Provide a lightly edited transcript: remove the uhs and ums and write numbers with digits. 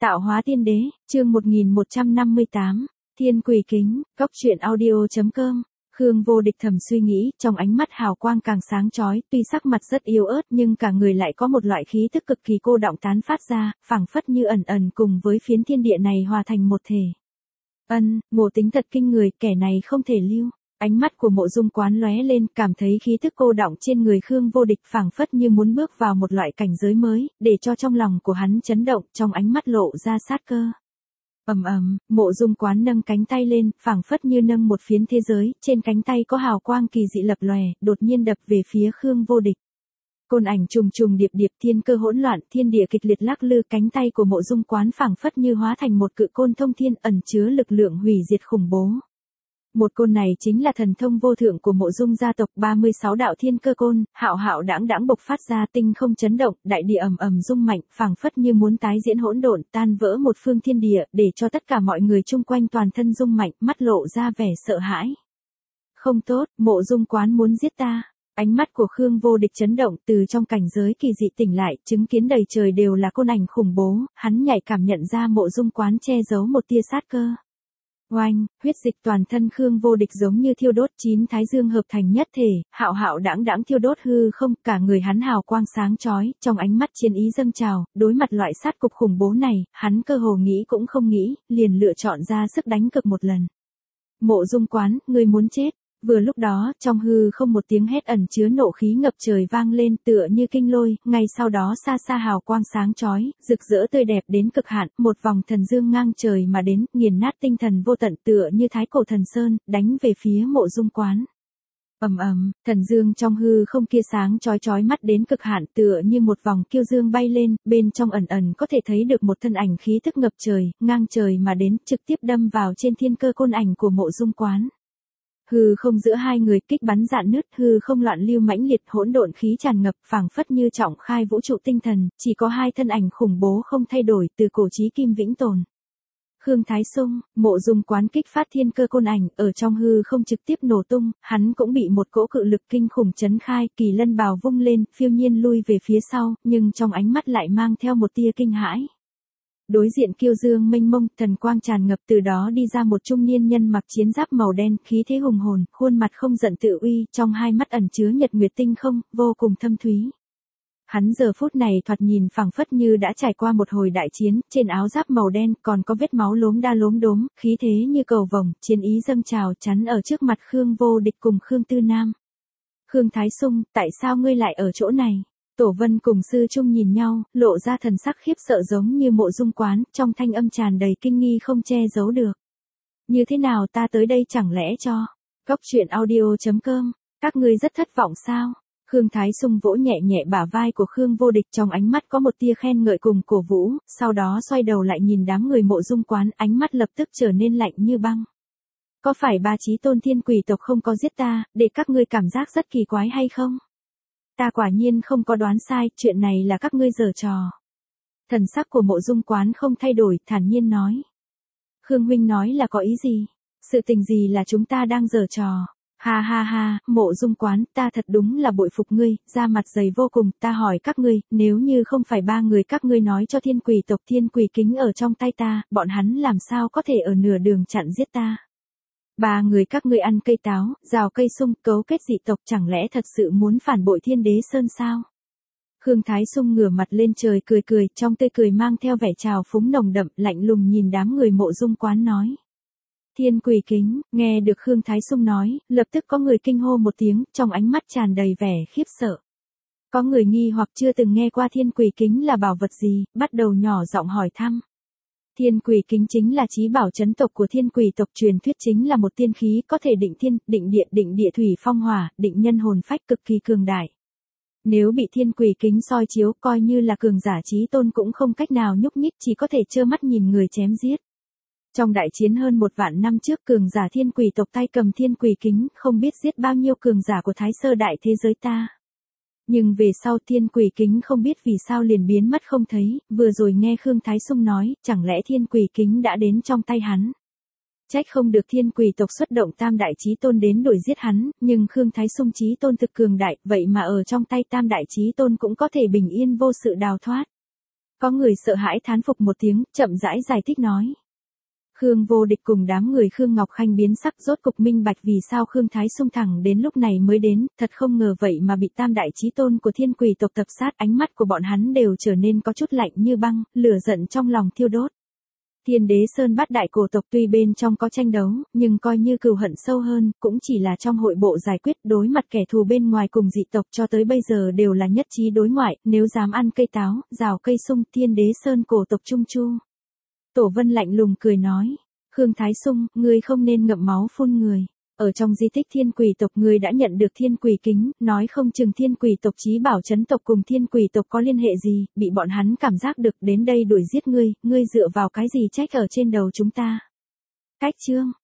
Tạo hóa tiên đế, chương 1158, Thiên Quỷ Kính, Cốc truyện audio.com. Khương Vô Địch thầm suy nghĩ, trong ánh mắt hào quang càng sáng chói, tuy sắc mặt rất yếu ớt nhưng cả người lại có một loại khí tức cực kỳ cô đọng tán phát ra, phảng phất như ẩn ẩn cùng với phiến thiên địa này hòa thành một thể. Ngộ tính thật kinh người, kẻ này không thể lưu. Ánh mắt của Mộ Dung Quán lóe lên, cảm thấy khí tức cô đọng trên người Khương Vô Địch phảng phất như muốn bước vào một loại cảnh giới mới, để cho trong lòng của hắn chấn động, trong ánh mắt lộ ra sát cơ. Mộ Dung Quán nâng cánh tay lên, phảng phất như nâng một phiến thế giới, trên cánh tay có hào quang kỳ dị lập lòe, đột nhiên đập về phía Khương Vô Địch. Côn ảnh trùng trùng điệp điệp, thiên cơ hỗn loạn, thiên địa kịch liệt lắc lư, cánh tay của Mộ Dung Quán phảng phất như hóa thành một cự côn thông thiên, ẩn chứa lực lượng hủy diệt khủng bố. Một côn này chính là thần thông vô thượng của Mộ Dung gia tộc, 36 đạo thiên cơ côn, hạo hạo đãng đãng bộc phát ra, tinh không chấn động, đại địa ầm ầm rung mạnh, phảng phất như muốn tái diễn hỗn độn, tan vỡ một phương thiên địa, để cho tất cả mọi người chung quanh toàn thân rung mạnh, mắt lộ ra vẻ sợ hãi. Không tốt, Mộ Dung Quán muốn giết ta. Ánh mắt của Khương Vô Địch chấn động, từ trong cảnh giới kỳ dị tỉnh lại, chứng kiến đầy trời đều là côn ảnh khủng bố, hắn nhạy cảm nhận ra Mộ Dung Quán che giấu một tia sát cơ. Oanh, huyết dịch toàn thân Khương Vô Địch giống như thiêu đốt, 9 thái dương hợp thành nhất thể, hạo hạo đãng đãng thiêu đốt hư không, cả người hắn hào quang sáng chói, trong ánh mắt chiến ý dâng trào, đối mặt loại sát cục khủng bố này, hắn cơ hồ nghĩ cũng không nghĩ, liền lựa chọn ra sức đánh cực một lần. Mộ Dung Quán, ngươi muốn chết. Vừa lúc đó, trong hư không một tiếng hét ẩn chứa nộ khí ngập trời vang lên, tựa như kinh lôi, ngay sau đó xa xa hào quang sáng chói, rực rỡ tươi đẹp đến cực hạn, một vòng thần dương ngang trời mà đến, nghiền nát tinh thần vô tận, tựa như thái cổ thần sơn, đánh về phía Mộ Dung Quán. Thần dương trong hư không kia sáng chói chói mắt đến cực hạn, tựa như một vòng kiêu dương bay lên, bên trong ẩn ẩn có thể thấy được một thân ảnh khí tức ngập trời, ngang trời mà đến, trực tiếp đâm vào trên thiên cơ côn ảnh của Mộ Dung Quán. Hư không giữa hai người kích bắn rạn nứt, hư không loạn lưu mãnh liệt, hỗn độn khí tràn ngập, phảng phất như trọng khai vũ trụ tinh thần, chỉ có hai thân ảnh khủng bố không thay đổi, từ cổ chí kim vĩnh tồn. Khương Thái Sung, Mộ Dung Quán kích phát thiên cơ côn ảnh, ở trong hư không trực tiếp nổ tung, hắn cũng bị một cỗ cự lực kinh khủng chấn khai, kỳ lân bào vung lên, phiêu nhiên lui về phía sau, nhưng trong ánh mắt lại mang theo một tia kinh hãi. Đối diện kiêu dương mênh mông, thần quang tràn ngập, từ đó đi ra một trung niên nhân mặc chiến giáp màu đen, khí thế hùng hồn, khuôn mặt không giận tự uy, trong hai mắt ẩn chứa nhật nguyệt tinh không, vô cùng thâm thúy. Hắn giờ phút này thoạt nhìn phảng phất như đã trải qua một hồi đại chiến, trên áo giáp màu đen còn có vết máu lốm đa lốm đốm, khí thế như cầu vồng, chiến ý dâng trào chắn ở trước mặt Khương Vô Địch cùng Khương Tư Nam. Khương Thái Sung, tại sao ngươi lại ở chỗ này? Tổ Vân cùng Sư Trung nhìn nhau, lộ ra thần sắc khiếp sợ giống như Mộ Dung Quán, trong thanh âm tràn đầy kinh nghi không che giấu được. Như thế nào ta tới đây chẳng lẽ cho? Cốc truyện audio.com, các ngươi rất thất vọng sao? Khương Thái Sung vỗ nhẹ nhẹ bả vai của Khương Vô Địch, trong ánh mắt có một tia khen ngợi cùng cổ vũ, sau đó xoay đầu lại nhìn đám người Mộ Dung Quán, ánh mắt lập tức trở nên lạnh như băng. Có phải ba chí tôn thiên quỷ tộc không có giết ta, để các ngươi cảm giác rất kỳ quái hay không? Ta quả nhiên không có đoán sai, chuyện này là các ngươi giở trò. Thần sắc của Mộ Dung Quán không thay đổi, thản nhiên nói. Khương huynh nói là có ý gì? Sự tình gì là chúng ta đang giở trò? Ha ha ha, Mộ Dung Quán, ta thật đúng là bội phục ngươi, da mặt dày vô cùng, ta hỏi các ngươi, nếu như không phải ba người các ngươi nói cho thiên quỷ tộc thiên quỷ kính ở trong tay ta, bọn hắn làm sao có thể ở nửa đường chặn giết ta? Ba người các ngươi ăn cây táo, rào cây sung, cấu kết dị tộc, chẳng lẽ thật sự muốn phản bội Thiên Đế Sơn sao? Khương Thái Sung ngửa mặt lên trời cười cười, trong tươi cười mang theo vẻ trào phúng nồng đậm, lạnh lùng nhìn đám người Mộ Dung Quán nói. Thiên Quỷ Kính, nghe được Khương Thái Sung nói, lập tức có người kinh hô một tiếng, trong ánh mắt tràn đầy vẻ khiếp sợ. Có người nghi hoặc chưa từng nghe qua Thiên Quỷ Kính là bảo vật gì, bắt đầu nhỏ giọng hỏi thăm. Thiên Quỷ Kính chính là chí bảo chấn tộc của thiên quỷ tộc, truyền thuyết chính là một tiên khí có thể định thiên, định địa thủy phong hỏa, định nhân hồn phách, cực kỳ cường đại. Nếu bị Thiên Quỷ Kính soi chiếu, coi như là cường giả chí tôn cũng không cách nào nhúc nhích, chỉ có thể trơ mắt nhìn người chém giết. Trong đại chiến hơn 1 vạn năm trước, cường giả thiên quỷ tộc tay cầm Thiên Quỷ Kính, không biết giết bao nhiêu cường giả của Thái Sơ đại thế giới ta. Nhưng về sau Thiên Quỷ Kính không biết vì sao liền biến mất không thấy, vừa rồi nghe Khương Thái Sung nói, chẳng lẽ Thiên Quỷ Kính đã đến trong tay hắn. Trách không được thiên quỷ tộc xuất động tam đại chí tôn đến đuổi giết hắn, nhưng Khương Thái Sung chí tôn thực cường đại, vậy mà ở trong tay tam đại chí tôn cũng có thể bình yên vô sự đào thoát. Có người sợ hãi thán phục một tiếng, chậm rãi giải thích nói. Khương Vô Địch cùng đám người Khương Ngọc Khanh biến sắc, rốt cục minh bạch vì sao Khương Thái Sung thẳng đến lúc này mới đến, thật không ngờ vậy mà bị tam đại chí tôn của thiên quỷ tộc tập sát, ánh mắt của bọn hắn đều trở nên có chút lạnh như băng, lửa giận trong lòng thiêu đốt. Thiên Đế Sơn Bát đại cổ tộc tuy bên trong có tranh đấu, nhưng coi như cừu hận sâu hơn, cũng chỉ là trong hội bộ giải quyết, đối mặt kẻ thù bên ngoài cùng dị tộc cho tới bây giờ đều là nhất trí đối ngoại, nếu dám ăn cây táo, rào cây sung, Thiên Đế Sơn cổ tộc trung chu. Tổ Vân lạnh lùng cười nói, Khương Thái Sung, ngươi không nên ngậm máu phun người. Ở trong di tích thiên quỷ tộc ngươi đã nhận được thiên quỷ kính, nói không chừng thiên quỷ tộc chí bảo chấn tộc cùng thiên quỷ tộc có liên hệ gì, bị bọn hắn cảm giác được đến đây đuổi giết ngươi dựa vào cái gì trách ở trên đầu chúng ta. Cách chương.